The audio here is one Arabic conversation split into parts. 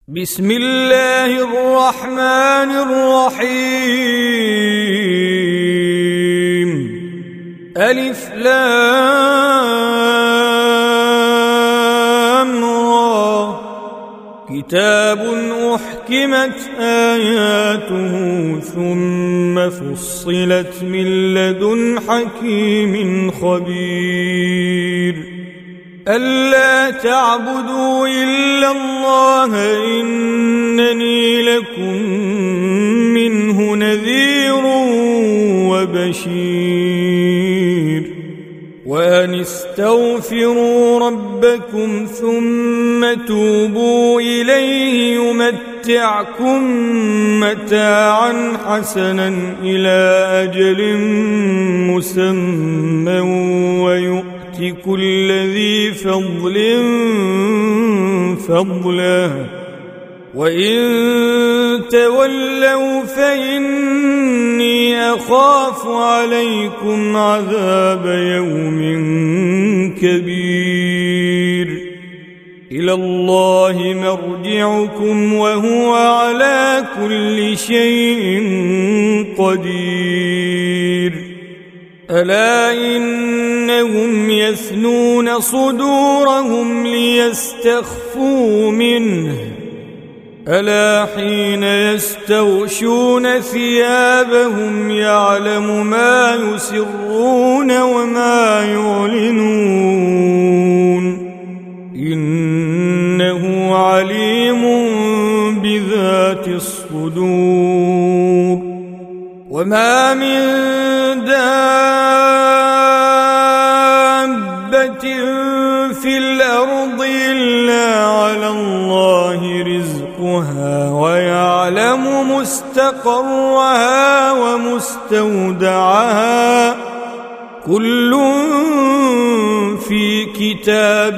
بسم الله الرحمن الرحيم. ألف لام را. كتاب أحكمت آياته ثم فصلت من لدن حكيم خبير. ألا تعبدوا إلا الله إنني لكم منه نذير وبشير. وأن استغفروا ربكم ثم توبوا إليه يمتعكم متاعا حسنا إلى أجل مسمى ويؤتي كل ذي فضل فضله وإن تولوا فإني أخاف عليكم عذاب يوم كبير. إلى الله مرجعكم وهو على كل شيء قدير. ألا إنهم يثنون صدورهم ليستخفوا منه ألا حين يستغشون ثيابهم يعلم ما يسرون وما يعلنون إنه عليم بذات الصدور. وما من دابة في الأرض إلا على الله رزقها ويعلم مستقرها ومستودعها كل في كتاب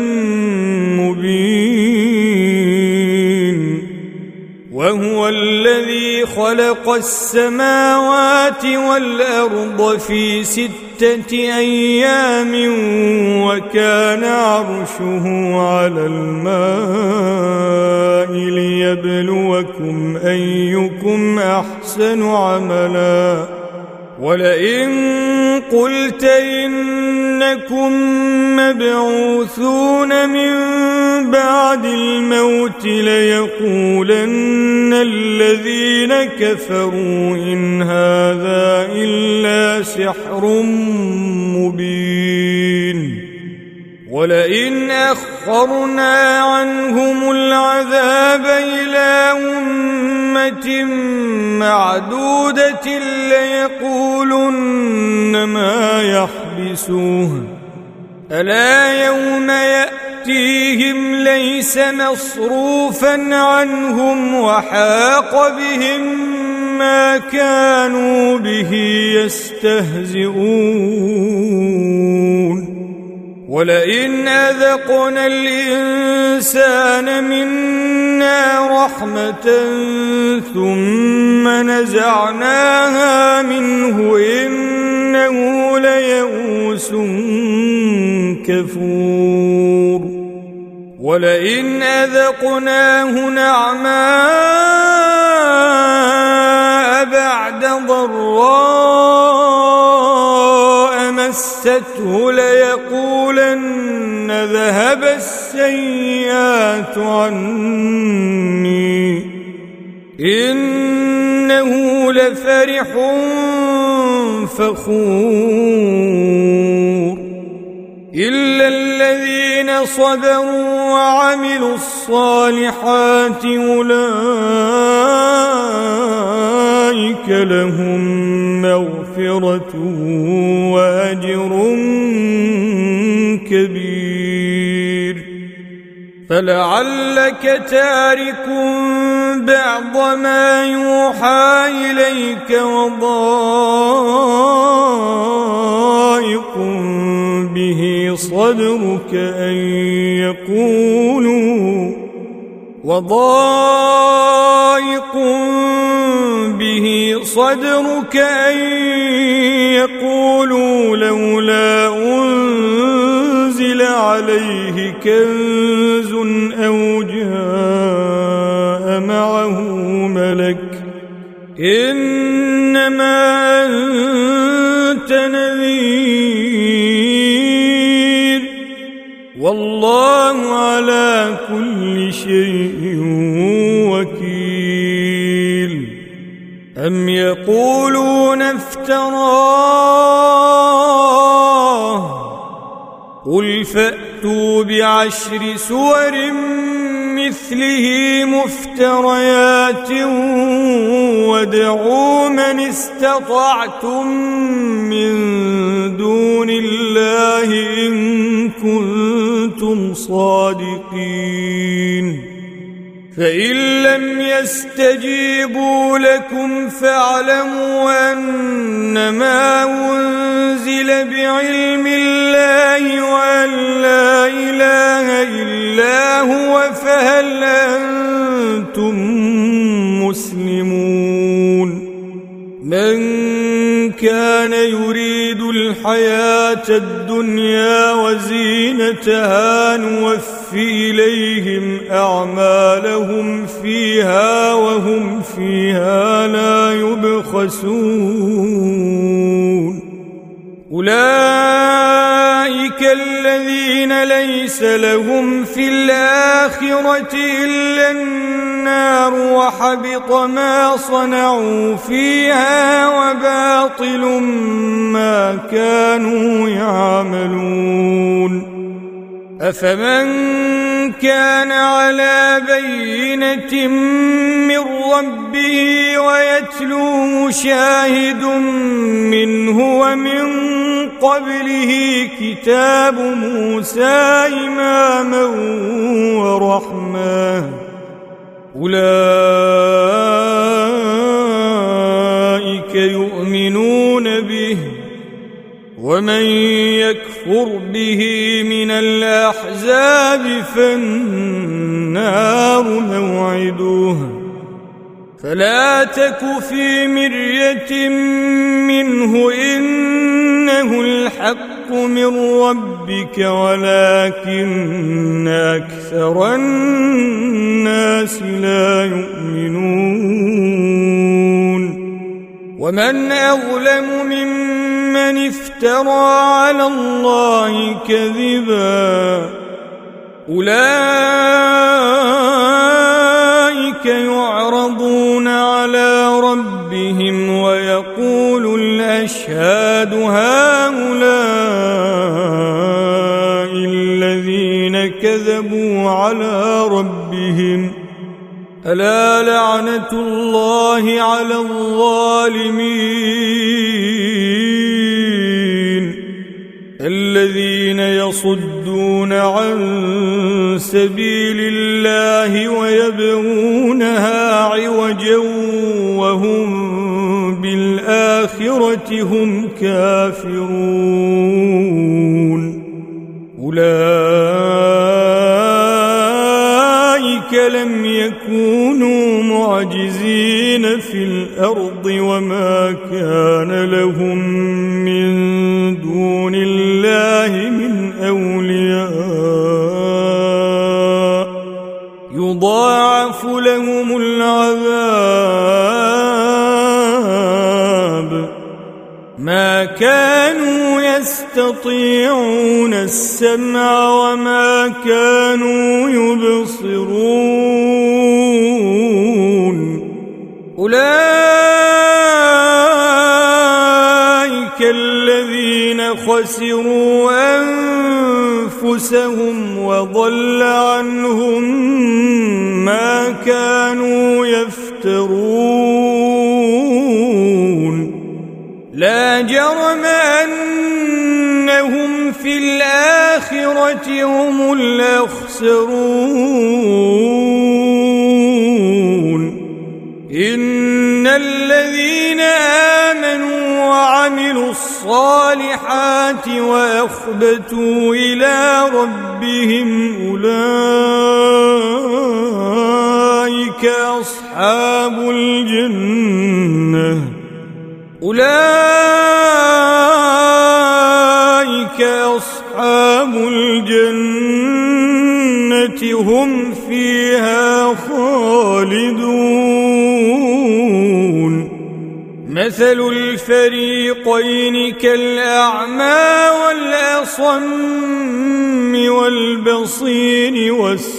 مبين. وهو الذي خلق السماوات والأرض في 6 أيام وكان عرشه على الماء ليبلوكم أيكم أحسن عملا. ولئن قلت إنكم مبعوثون من بعد الموت ليقولن الذين كفروا إن هذا إلا سحر مبين. ولئن أخرنا عنهم العذاب إلى أمة معدودة ليقولن ما يحبسوه ألا يوم يأتيهم ليس مصروفا عنهم وحاق بهم ما كانوا به يستهزئون. ولئن أذقنا الإنسان منا رحمة ثم نزعناها منه إنه ليئوس كفور. ولئن أذقناه نعماء بعد ضراء مسته ليقولن ذهب السيئات عني إنه لفرح فخور. إلا الذين صبروا وعملوا الصالحات أولئك لهم مغفرة وأجر كبير. فلعلك تارك بعض ما يوحى إليك وضائق به صدرك أن يقولوا لولا أنزل عليه كنز أو جاء إنما أنت نذير والله على كل شيء وكيل أم يقولون افتراه قل فأتوا بعشر سور مثله مفتريات وادعوا من استطعتم من دون الله إن كنتم صادقين فإن لم يستجيبوا لكم فاعلموا أنما أنزل بعلم الله وأن لا إله إلا هو فهل أنتم مسلمون من كان يريد الحياة الدنيا وزينتها نوفي إليهم أعمالهم فيها وهم فيها لا يبخسون أولئك الذين ليس لهم في الآخرة إلا النار وحبط ما صنعوا فيها وباطل ما كانوا يعملون أفمن كان على بينة من ربه ويتلوه شاهد منه ومن قبله كتاب موسى إماما ورحمة أولئك يؤمنون به ومن يكفر به من الأحزاب فالنار موعده فلا تك في مرية منه إنه الحق من ربك ولكن أكثر الناس لا يؤمنون ومن أظلم ممن افترى على الله كذبا أولئك يعرضون على ربهم ويقول الأشهاد هؤلاء الذين كذبوا على ربهم ألا لعنة الله على الظالمين الذين يصدون عن سبيل الله ويبغونها عوجا وهم بالآخرة هم كافرون أولئك لم يكونوا معجزين في الأرض وما كان لهم من دون الله من أولياء يضاعف لهم العذاب ما كانوا يستطيعون السمع وما كانوا يبصرون أولئك الذين خسروا أنفسهم وضل عنهم ما كانوا يفترون لا جرم أنهم في الآخرة هم الأخسرون إن الذين آمنوا وعملوا الصالحات وأخبتوا إلى ربهم أولئك أصحاب الجنة أولئك أصحاب الجنة هم فيها خالدون مثل الفريقين كالأعمى والأصم والبصير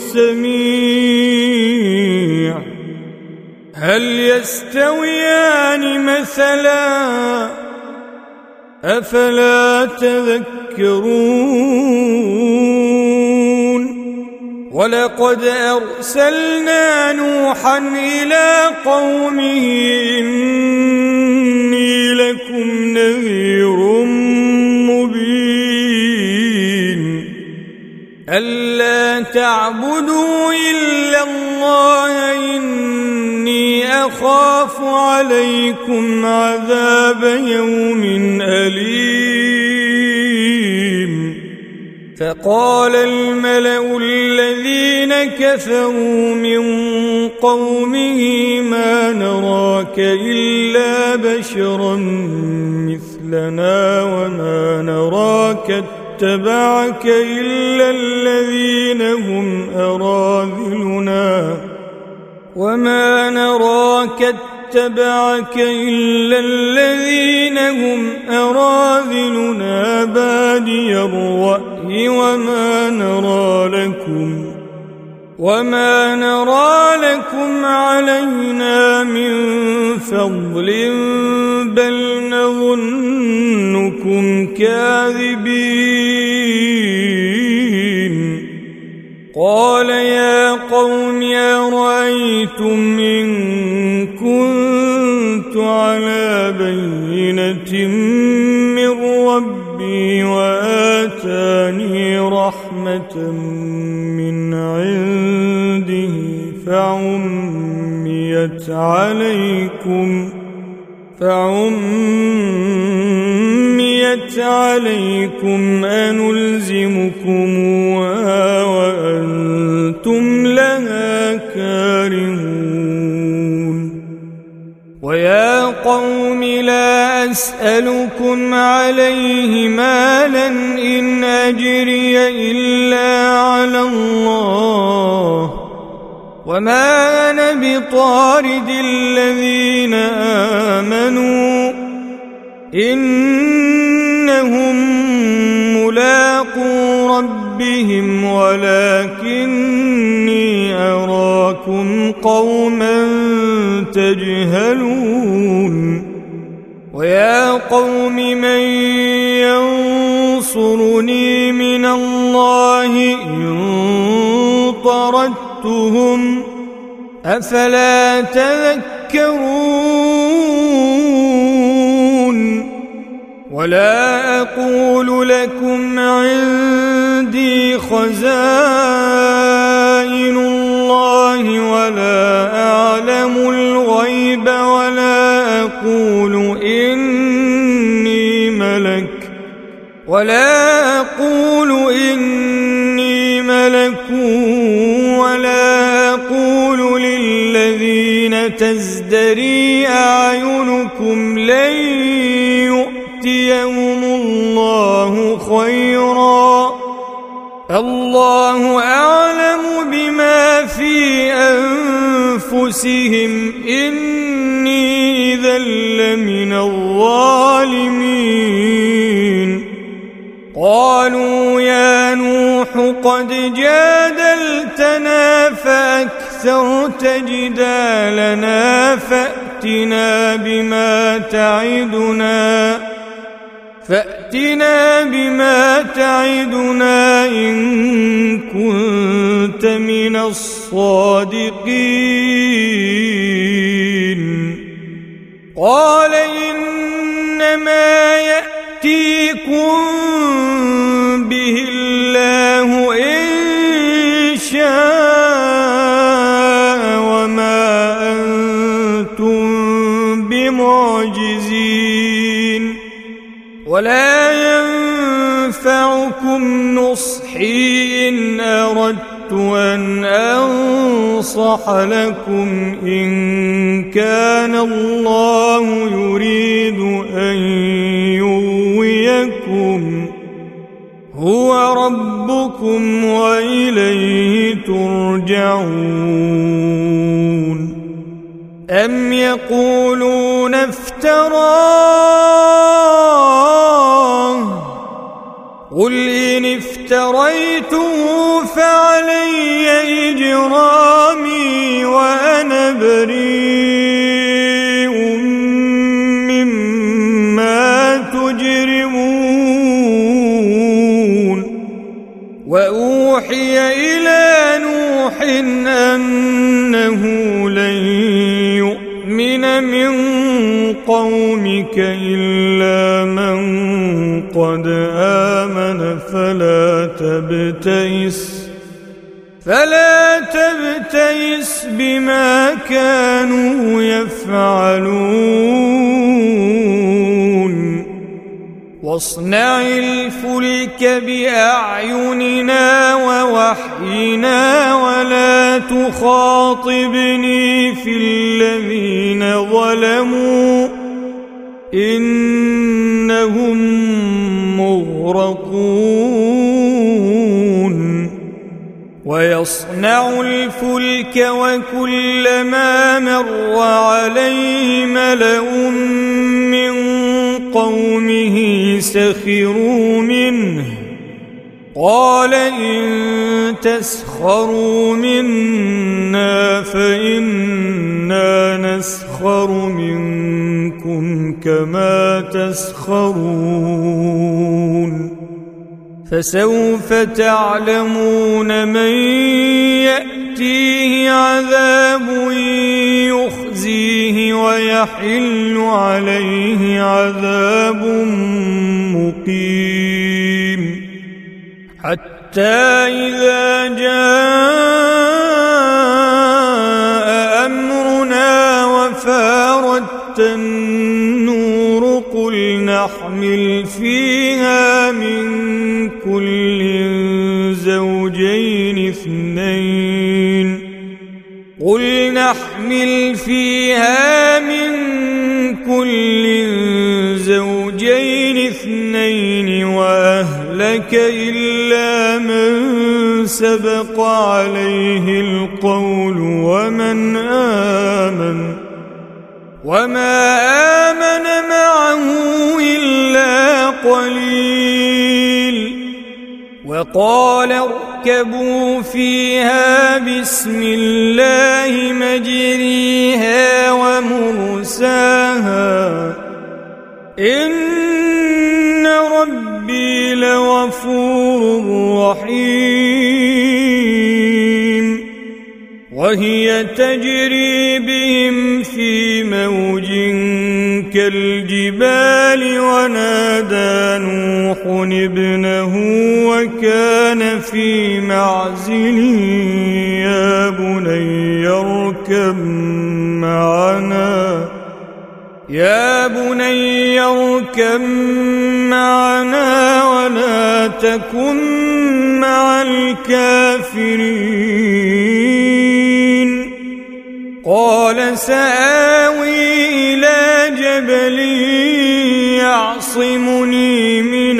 والسميع هل يستويان مثلا أفلا تذكرون ولقد أرسلنا نوحا إلى قومه إني لكم نذير مبين ألا تعبدوا إلا الله إني أخاف عليكم عذاب يوم أليم فقال الملأ الذين كفروا من قومه ما نراك إلا بشرا مثلنا وما نراك اتبعك إلا الذين هم أراذلنا وما نراك اتبعك إلا الذين هم أراذلنا بادي الرأي وما نرى لكم علينا من فضل بل نظنكم كاذبين قال يا قوم أرأيتم إن كنت على بينة من ربي وآتاني رحمة من عنده فعميت عليكم أنلزمكموها وأنتم لها كارهون ويا قوم لا أسألكم عليه مالا إن أجري إلا على الله وما أنا بطارد الذين آمنوا إنهم ملاقو ربهم ولكني أراكم قوما تجهلون ويا قوم من ينصرني من الله إن طردتهم أفلا تذكرون ولا أقول لكم عندي خزائن الله ولا أعلم الغيب ولا أقول إني ملك ولا أقول للذين تزدري أعينكم لن يؤتيهم الله خيرا الله أعلم بما في أنفسهم إني إذا لمن الظالمين قالوا يا نوح قد جادلتنا فأكثرت جدالنا فأتنا بما تعدنا إن كنت من الصادقين قال إنما يأتيكم به الله إن شاء وما أنتم بمعجزين ولا ينفعكم نصحي إن أردت أن أنصح لكم إن كان الله يريد أن يغويكم هو ربكم وإليه ترجعون أم يقولون افترى افتراه قل إن افتريته فعلي إجرامي وأنا بريء مما تجرمون وأوحي إلى نوح أنه لن يؤمن من قومك إلا من قد آمن فلا تبتئس بما كانوا يفعلون واصنع الفلك بأعيننا ووحينا ولا تخاطبني في الذين ظلموا إنهم مغرقون ويصنع الفلك وكلما مر عليه ملأ من قومه سخروا منه قال إن تسخروا منا فإنا نسخر منكم كما تسخرون فسوف تعلمون من يأتيه عذاب يخزيه ويحل عليه عذاب مقيم حتى إذا جاء أمرنا وفارت النور قل نحمل فيها من كل زوجين اثنين وأهلك إلا من سبق عليه القول وما آمن معه إلا قليل وقال اركبوا فيها بسم الله مجريها ومرساها إن ربي لغفور رحيم وهي تجري بهم في موج كالجبال ونادى نوح ابنه وكان في معزل يا بني اركب معنا ولا تكن مع الكافرين قال سآوي إلى جبل يعصمني من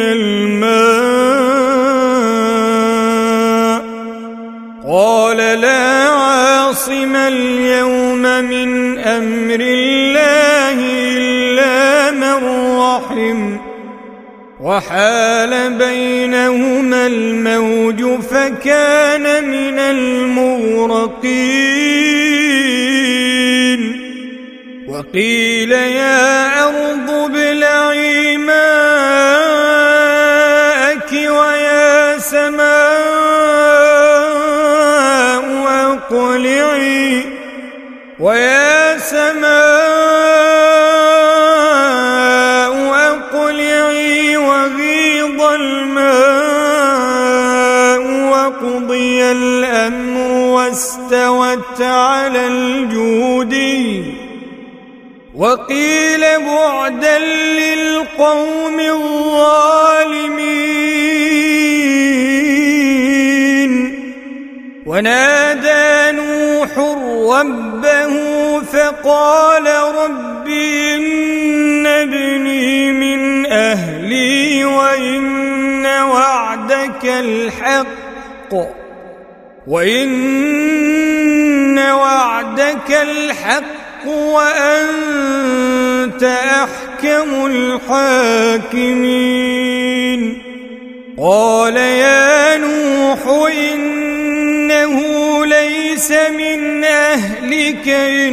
الماء قال لا عاصم اليوم من أمر الله إلا من رحم وحال بينهما الموج فكان من المغرقين وقيل يا أرض ابلعي ماءك ويا سماء أقلعي وغيض الماء وقضي الأمر واستوت على الجودي وقيل بعدا للقوم الظالمين ونادى نوح ربه فقال رب إن ابني من أهلي وإن وعدك الحق وأنت وأنت أحكم الحاكمين. قال يا نوح إنه ليس من أهلك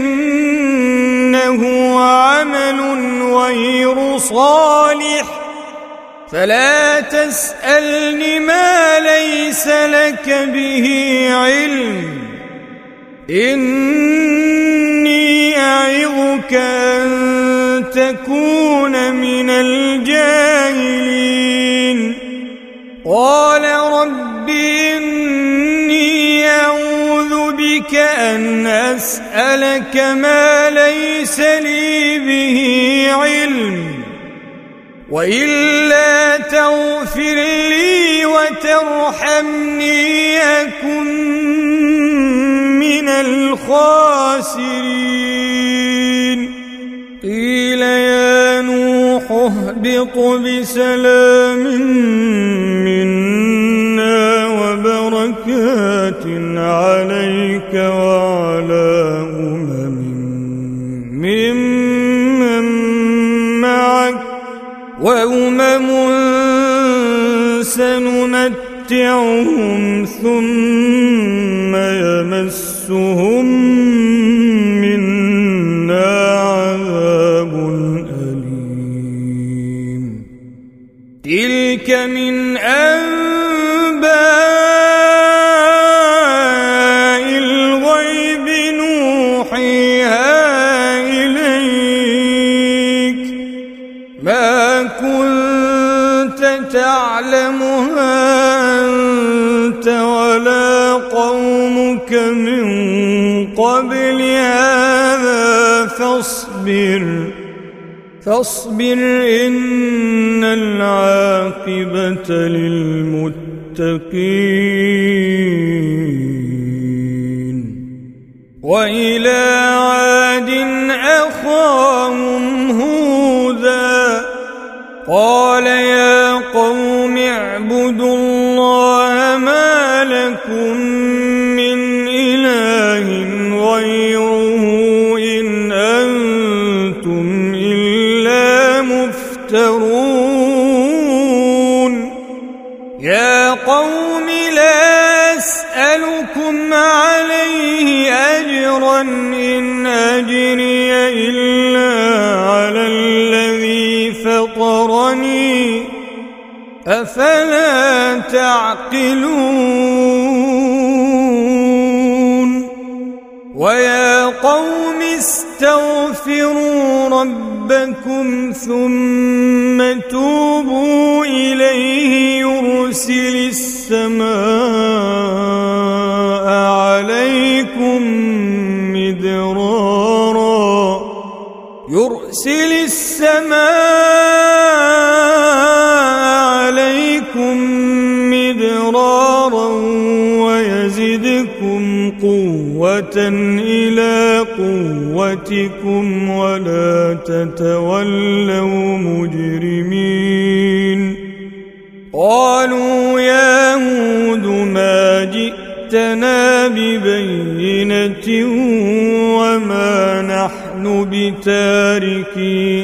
إنه عمل غير صالح فلا تسألني ما ليس لك به علم إني أعظك أن تكون من الجاهلين. قال رب إني أعوذ بك أن أسألك ما ليس لي به علم وإلا تغفر لي وترحمني أكن من الخاسرين. قيل يا نوح اهبط بسلام منا وبركات عليك وعلى ممن معك وأمم سنمتعهم ثم يمسهم منا عذاب أليم. تلك من أنباء الغيب نوحيها إليك ما كنت تعلمها أنت ولا قومك من قبل هذا فاصبر إن العاقبة للمتقين. وإلى عاد أخاهم هودا قال يا قوم اعبدوا الله ما لكم من إله غيره إن أنتم إلا مفترون. يا قوم لا أسألكم عليه أجرا إن أجري إلا على الذي فطرني أفلا تعقلون. ويا قوم استغفروا ربكم ثم توبوا إليه يرسل السماء عليكم مدرارا ويزدكم قوة إلى قوتكم ولا تتولوا مجرمين. قالوا يا هود ما جئتنا ببينة وما نحن بتاركي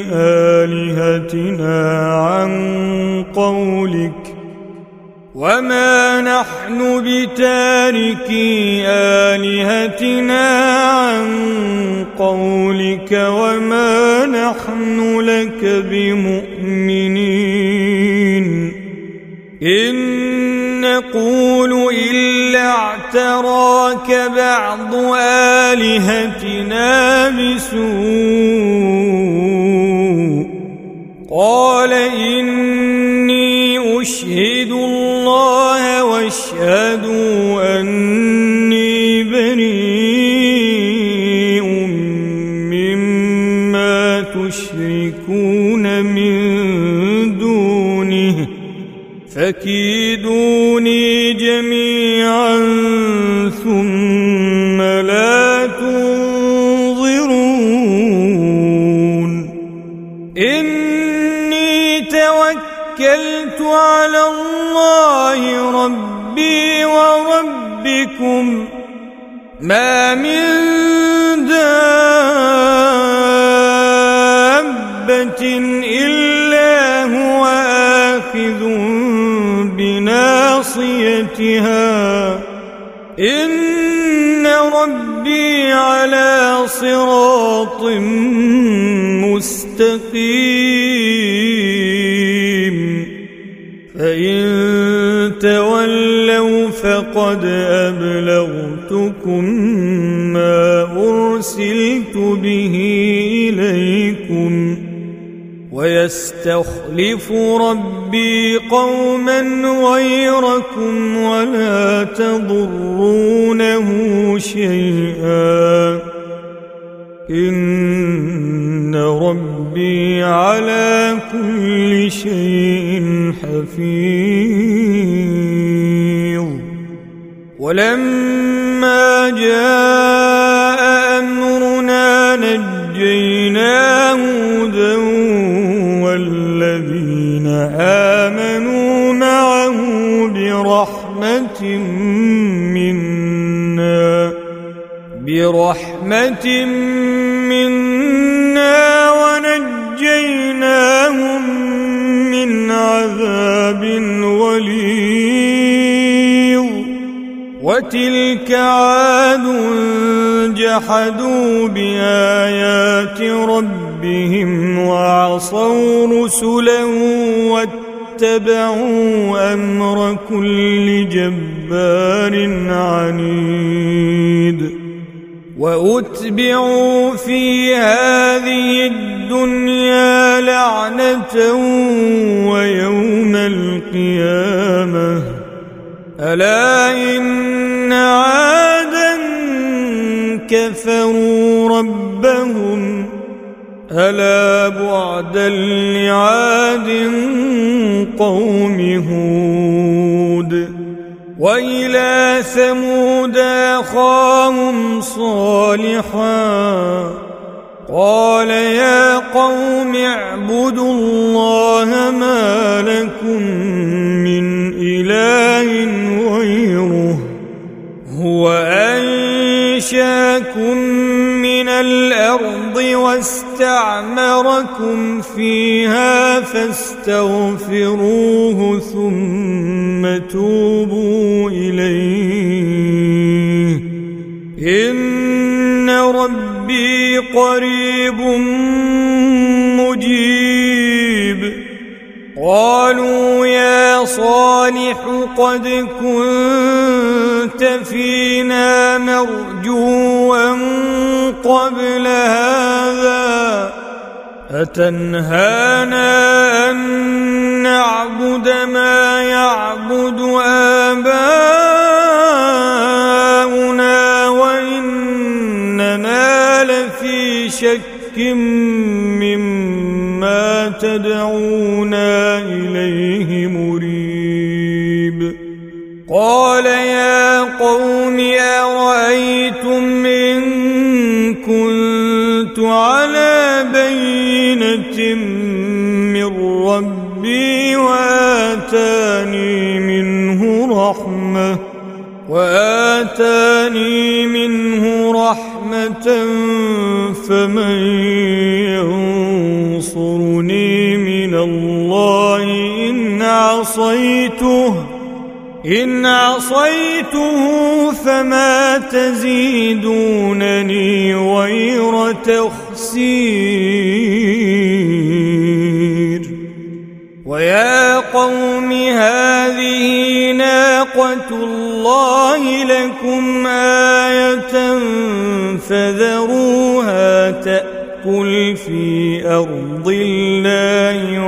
آلهتنا عن قولك وما نحن لك بمؤمنين. إن نقول إلا اعتراك بعض آلهتنا بسوء. قال إني أشهد الله واشهدوا أني بريء مما تشركون من دونه فكيدوني جميعا ثم لا تنظرون. إني توكلت على الله ربي وربكم ما من دابة إلا هو آخذ بناصيتها إن ربي على صراط مستقيم فإن تولوا فقد أبلغتكم ما أرسلت به إليكم ويستخلف ربي قوما غيركم ولا تضرونه شيئا إن ربي على كل شيء حفيظ ولما جاء أمرنا نجينا هودا والذين آمنوا معه برحمة منا ونجيناهم من عذاب غليظ وتلك عاد جحدوا بآيات ربهم وعصوا رسله واتبعوا أمر كل جبار عنيد وأتبعوا في هذه الدنيا لعنة ويوم القيامة ألا إن عادا كفروا ربهم ألا بعدا لعاد قوم هود وإلى ثمود أخاهم صالحا قال يا قوم اعبدوا الله ما لكم من إله غيره هو أنشاكم من الأرض واستعمركم فيها فاستغفروه ثم توبوا إليه إن ربي قريب مجيب قالوا يا صالح قد كنت فينا مرجوا قبل هذا أتنهانا أن نعبد ما يعبد آباؤنا وإننا لفي شك مما تدعونا إليه مريب قال يا قوم أرأيتم إن كنت على بينة من ربي وآتاني منه رحمة فمن ينصرني من الله إن عصيته فما تزيدونني غير تخسير ويا قوم هذه ناقة الله لكم آية فذروها تأكل في أرض الله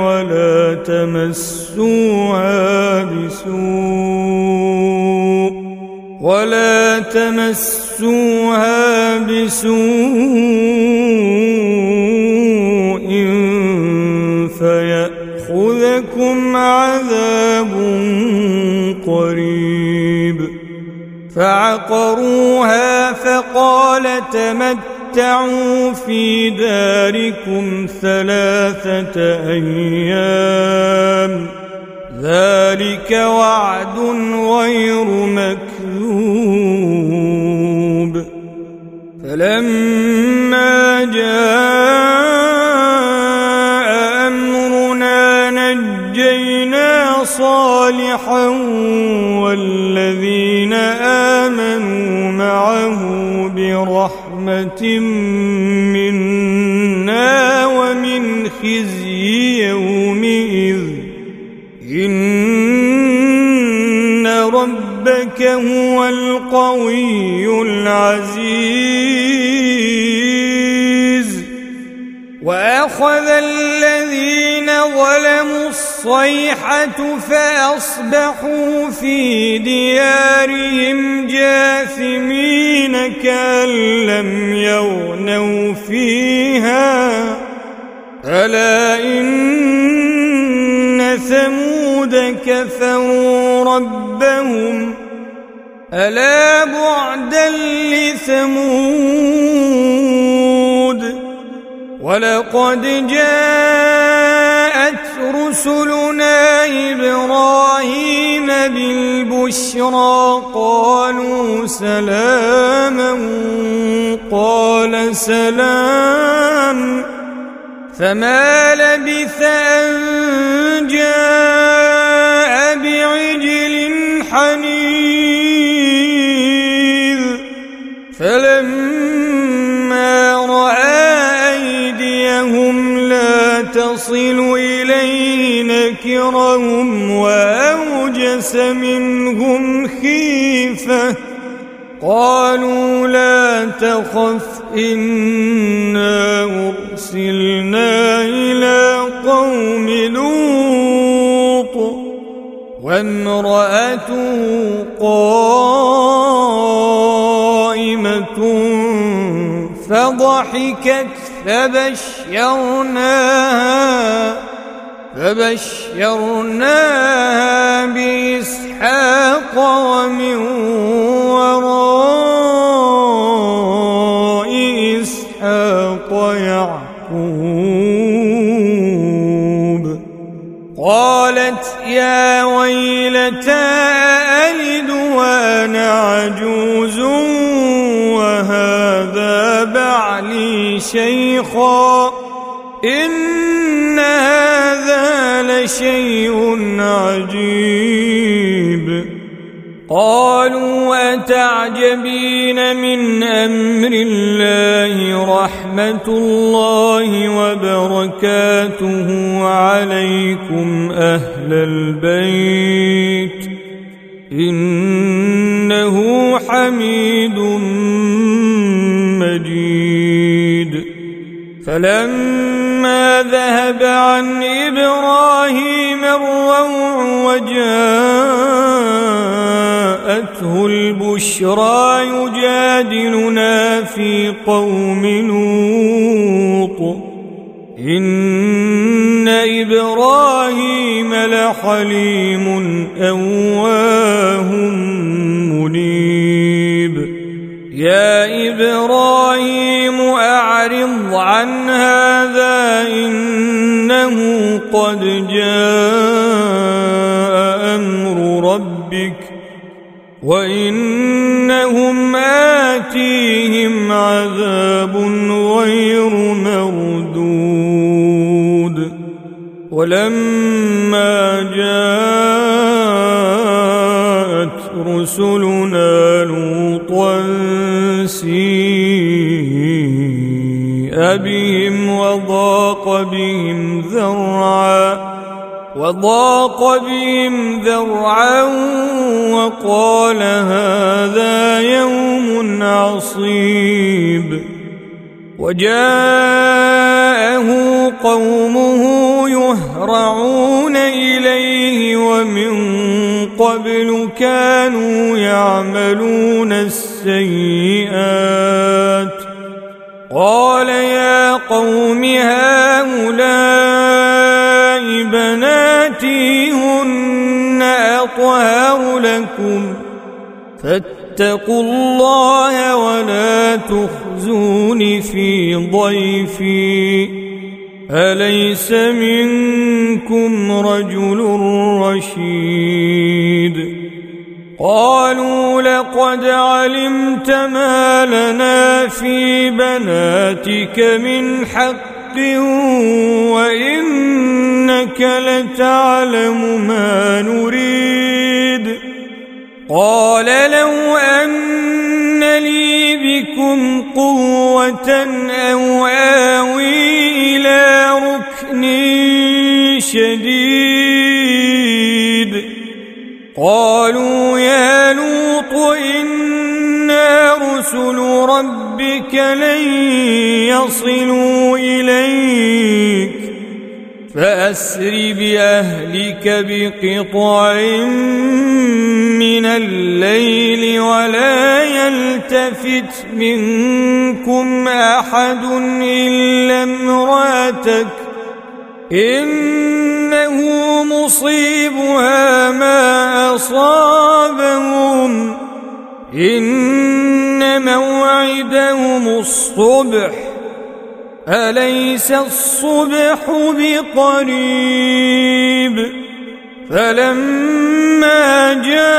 ولا تمسوها بسوء فيأخذكم عذاب قريب فعقروها فقال تمتعوا في داركم 3 أيام ذلك وعد غير مكذوب فلما جاء برحمة منا ومن خزي يومئذ إن ربك هو القوي العزيز وأخذ الذين ظلموا الصيحة فأصبحوا في ديارهم جاثمين كأن لم يغنوا فيها ألا إن ثمود كفروا ربهم ألا بعدا لثمود ولقد جاءت رسلنا إبراهيم بالبشرى قالوا سلاما قال سلام فما لبث أن جاء بعجل حنيذ فلما رأى أيديهم لا تصل إليه نكرهم وأوجس منهم خيفة قالوا لا تخف إنا أرسلنا إلى قوم لوط وامرأته قائمة فضحكت فبشرناها بإسحاق ومن وراء إسحاق يعقوب قالت يا ويلتى ألد وأنا عجوز وهذا بعلي شيخا إن هذا لشيء عجيب قالوا أتعجبين من أمر الله رحمة الله وبركاته عليكم أهل البيت إنه حميد مجيد فلما ذهب عن إبراهيم الروع وجاءته البشرى يجادلنا في قوم لوط إن إبراهيم لحليم أواه منيب يا إبراهيم أعرض عن هذا إنه قد جاء أمر ربك وإنهم آتيهم عذاب غير مردود ولما جاءت رسلنا لوطا سيء بهم وضاق بهم ذرعا وقال هذا يوم عصيب وجاءه قومه يهرعون إليه ومن قبل كانوا يعملون السيئات قال يا قوم هؤلاء بناتي هن أطهر لكم فاتقوا الله ولا تخزون في ضيفي أليس منكم رجل رشيد قالوا لقد علمت ما لنا في بناتك من حق وإنك لتعلم ما نريد قال لو أن لي بكم قوة أو آوي إلى ركن شديد قالوا يا لوط إنا رسل ربك لن يصلوا إليك فأسر بأهلك بقطع من الليل ولا يلتفت منكم أحد إلا امرأتك إنه مصيبها ما أصابهم إن موعدهم الصبح أليس الصبح بقريب فلما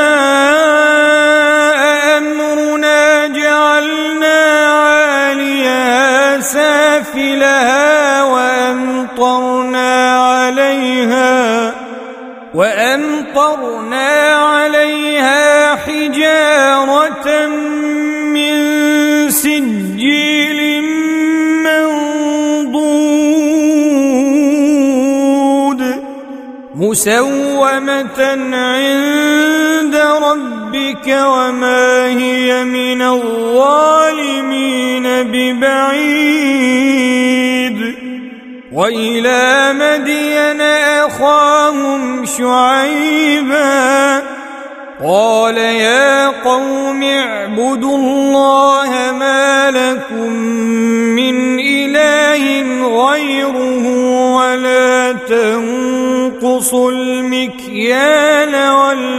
جاء أمرنا جعلنا عاليها سافلها وأمطرنا عليها حجارة من سجيل منضود مسومة عند ربك وما هي من الظالمين ببعيد وإلى مدين أخاهم شعيبا قال يا قوم اعبدوا الله ما لكم من إله غيره ولا تنقصوا المكيال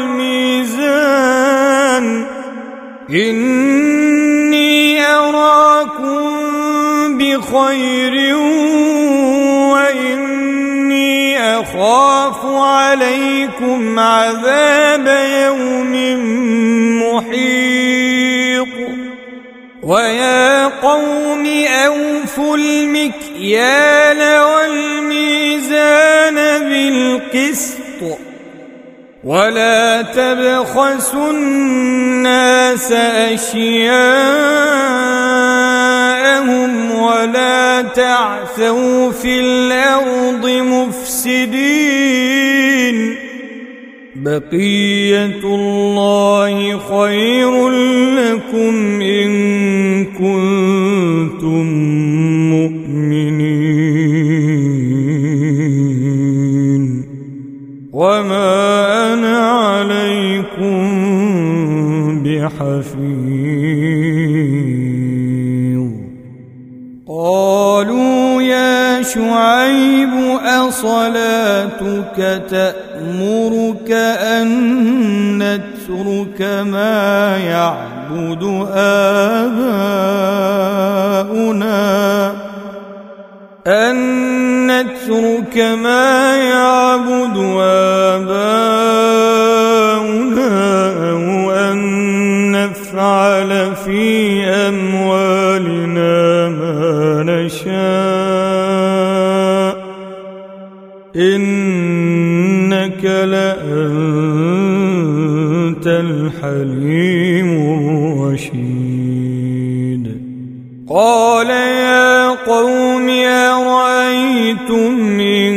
والميزان إني أراكم بخير وإني أخاف عليكم عذاب يوم محيط ويا قوم أوفوا المكيال والميزان بالقسط ولا تبخسوا الناس أشياءهم ولا تعثوا في الأرض مفسدين بقية الله خير لكم إن كنتم مؤمنين وما أنا عليكم بحفيظ قالوا يا شعيب أصلاتك تأمرك أن نترك ما يعبد آباؤنا أو أن نفعل في أموالنا ما نشاء إنك لأنت الحليم الرشيد قال يا قوم أرأيتم إن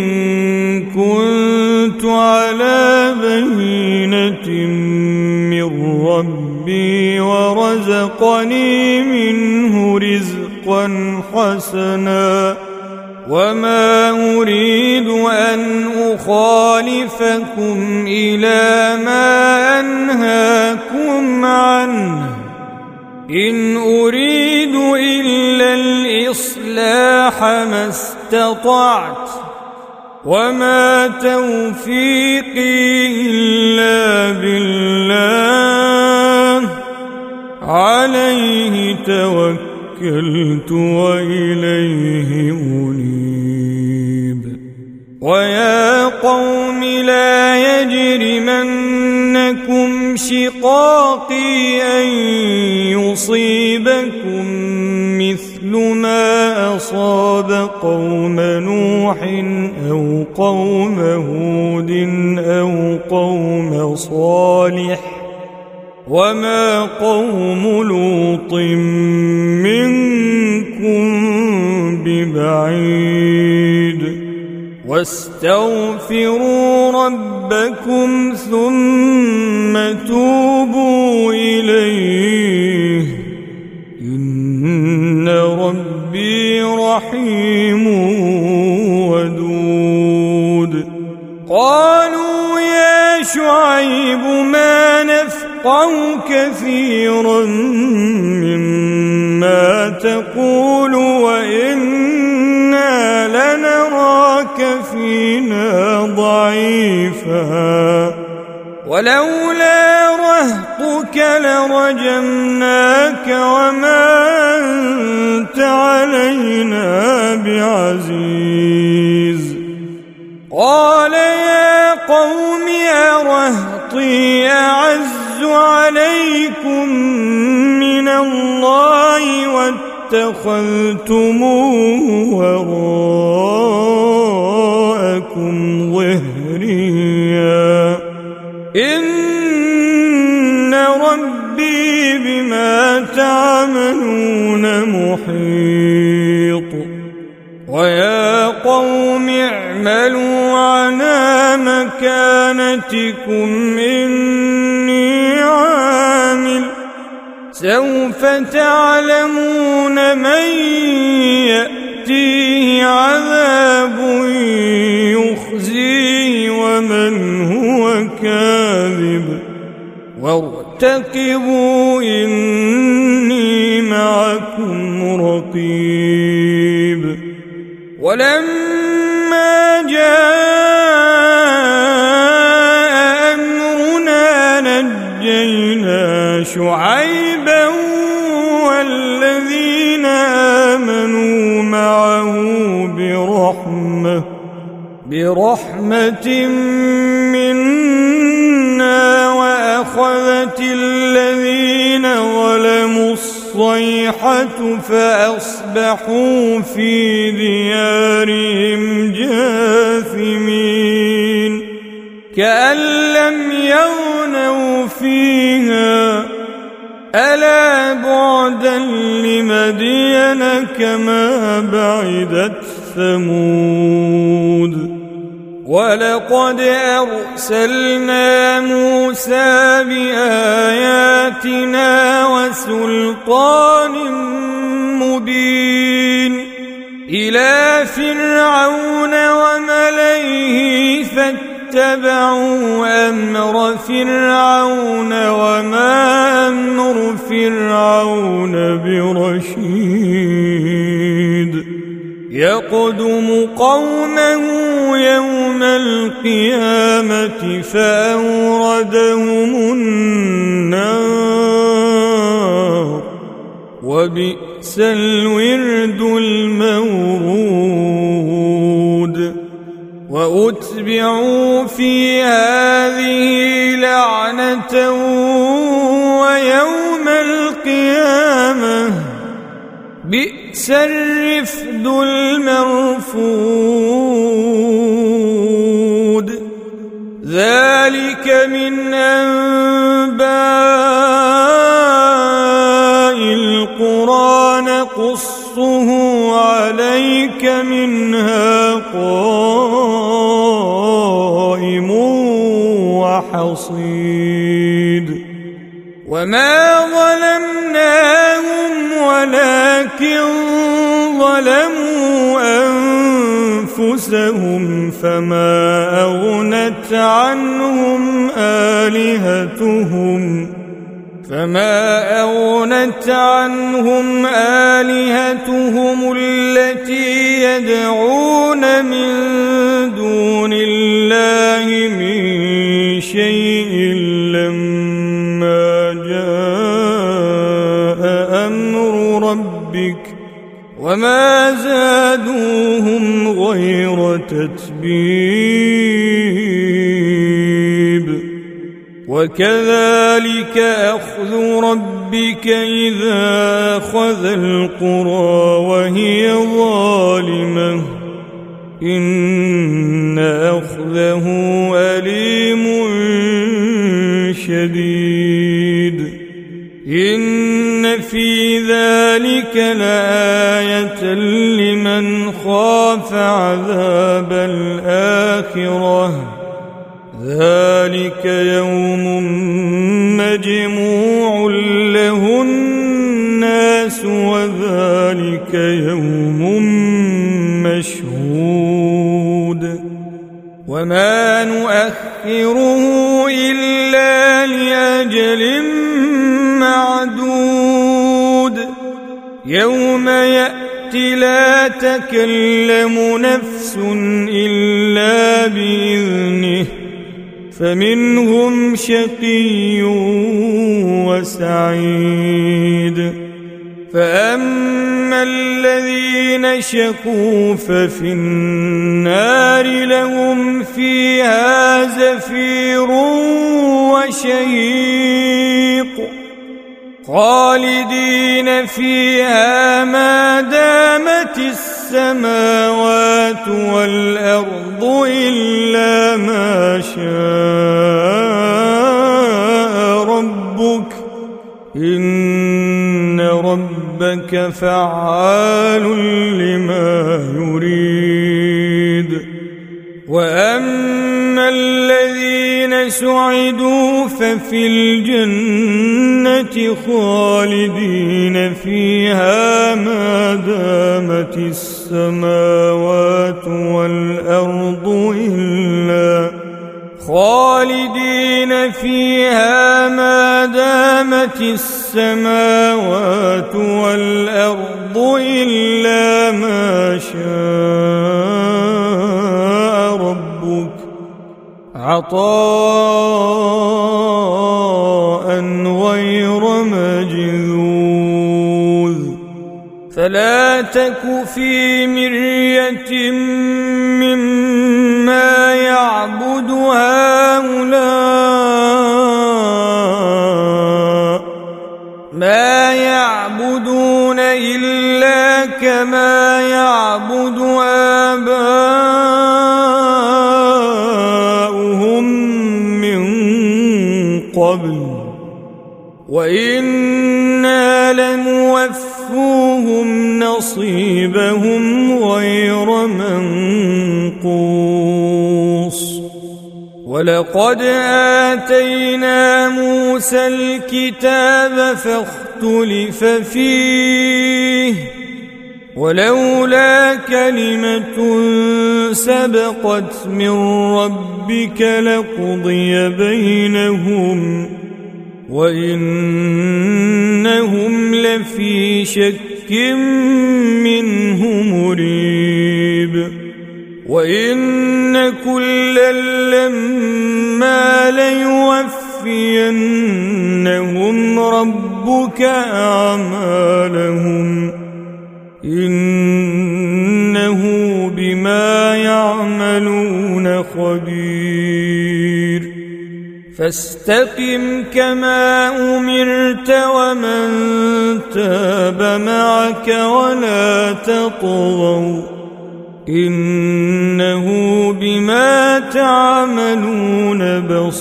كنت على بينة من ربي ورزقني منه رزقا حسنا وما أريد أن أخالفكم إلى ما أنهاكم عنه إن أريد إلا الإصلاح ما استطعت وما توفيقي إلا بالله عليه توكلت وإليه أنيب ويا قوم لا يجرمنكم شقاقي أن يصيبكم مثل ما أصاب قوم نوح أو قوم هود أو قوم صالح وما قوم لوط واستغفروا ربكم ثم توبوا إليه إن ربي رحيم ودود. قالوا يا شعيب ما نفقه كثيرا مما تقول وإنا لنراك فينا ضعيفا ولولا رهطك لرجمناك وما أنت علينا بعزيز. قال يا قوم أرهطي أعز عليكم من الله واتخذتموه وراءكم ظهريا إن ربي بما تعملون محيط. ويا قوم اعملوا على مكانتكم إني عامل سوف تعلمون من يأتيه عذاب يخزيه ومن هو كاذب وارتقبوا إني معكم رقيب. ولما جاء أمرنا نجينا شعيبا والذين آمنوا معه برحمة منا وأخذت الذين ظلموا الصيحة فأصبحوا في ديارهم جاثمين كأن لم يغنوا فيها ألا بعدا لمدين كما بعدت ثمود. ولقد أرسلنا موسى بآياتنا وسلطان مبين إلى فرعون وملئه فاتبعوا أمر فرعون وما أمر فرعون برشيد. يقدم قومه يوم القيامة فأوردهم النار وبئس الورد المورود. وأتبعوا في هذه لعنة ويوم القيامة بئس الرفد المرفود. ذلك من أنباء القرى نقصه عليك منها قائم وحصيد. وما ظلمناهم ولكن ظلموا أنفسهم فما أغنت عنهم آلهتهم التي يدعون من دون الله من شيء لما جاء أمر ربك وما زادوهم غير تتبيب. وكذلك أخذ ربك إذا أخذ القرى وهي ظالمة إن أخذه أليم شديد. إن إن في ذلك لآية لمن خاف عذاب الآخرة ذلك يوم مجموع له الناس وذلك يوم مشهود وما نؤخره إلا لأجل معدود يوم يأتي لا تكلم نفس إلا بإذنه فمنهم شقي وسعيد فأما الذين شقوا ففي النار لهم فيها زفير وشهيق خالدين فيها ما دامت السماوات والأرض إلا ما شاء ربك إن ربك فعال لما يريد وأما الذين سعدوا ففي الجنة خالدين فيها ما دامت السماوات والأرض خالدين فيها ما دامت السماوات والأرض إلا ما شاء ربك عطاء غير مجذوذ فلا تك في مرية مما يعبد هؤلاء ما يعبدون إلا كما يعبد آباؤهم من قبل وإنا لنوفوهم نصيبهم غير منقوص ولقد آتينا موسى الكتاب فاختلف فيه ولولا كلمة سبقت من ربك لقضي بينهم وإنهم لفي شك منه مريب وإن كلا لما ليوفينهم ربك أعمالهم إنه بما يعملون خبير فاستقم كما أمرت ومن تاب معك ولا تطغوا إنه بما تعملون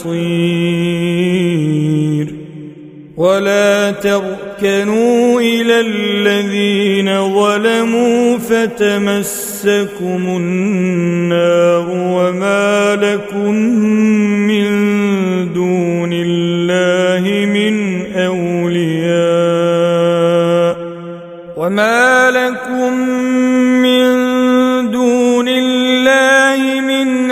بصير ولا تركنوا إلى الذين ظلموا فتمسكم النار وما لكم من دون الله من أولياء وما لكم من دون الله من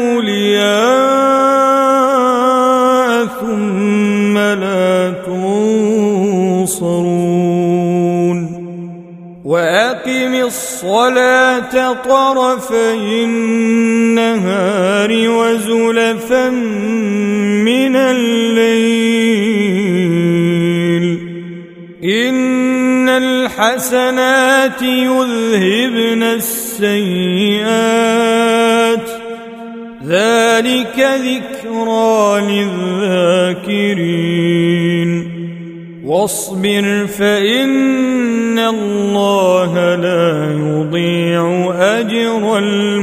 أولياء ثم لا تنصرون وأقم الصلاة طرفي النهار وزلفا من الليل إن الحسنات يذهبن السيئات ذلك ذكرى للذاكرين واصبر فإن الله لا يضيع أجر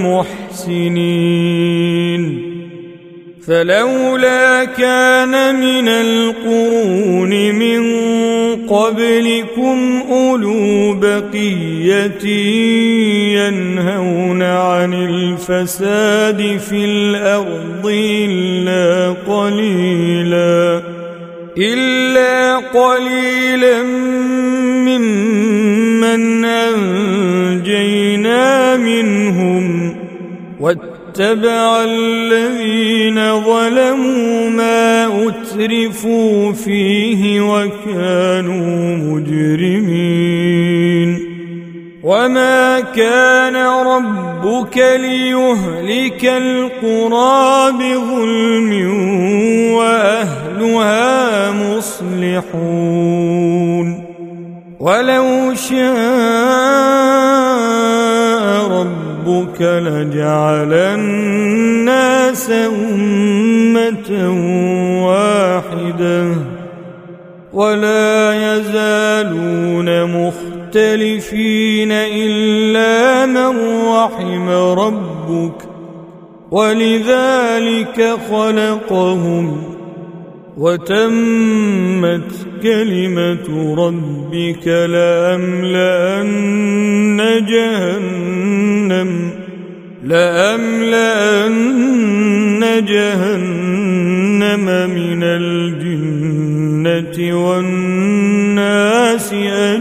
المحسنين فلولا كان من القرون من قبلكم أولو بقية ينهون عن الفساد في الأرض إلا قليلا ممن أنجينا منهم واتبع الذين ظلموا ما أترفوا فيه وكانوا مجرمين وما كان ربك ليهلك القرى بظلم وأهلها مصلحون ولو شاء ربك لجعل الناس أمة واحدة ولا يزالون مختلفين إلا من رحم ربك ولذلك خلقهم وتمت كلمة ربك لأملأن جهنم من الجنة والناس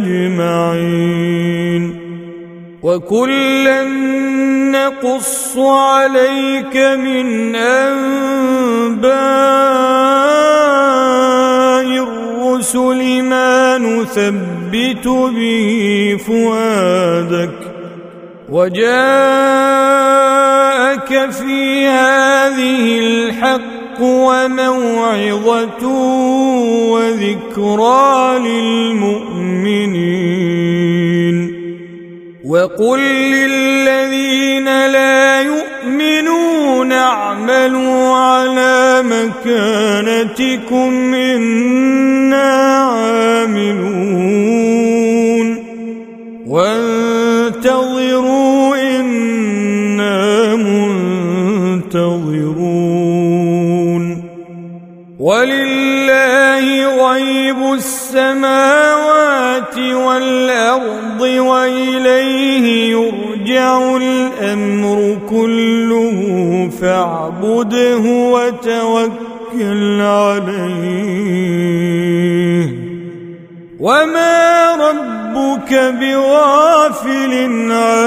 أجمعين وكلا نقص عليك من أنباء الرسل ما نثبت به فؤادك وجاءك في هذه الحق وموعظة وذكرى للمؤمنين وقل للذين لا يؤمنون اعملوا على مكانتكم إنا عاملون وانتظروا إنا منتظرون ولله غيب السماوات والأرض وإليه يرجع الأمر كله فاعبده وتوكل عليه وما ربك بغافل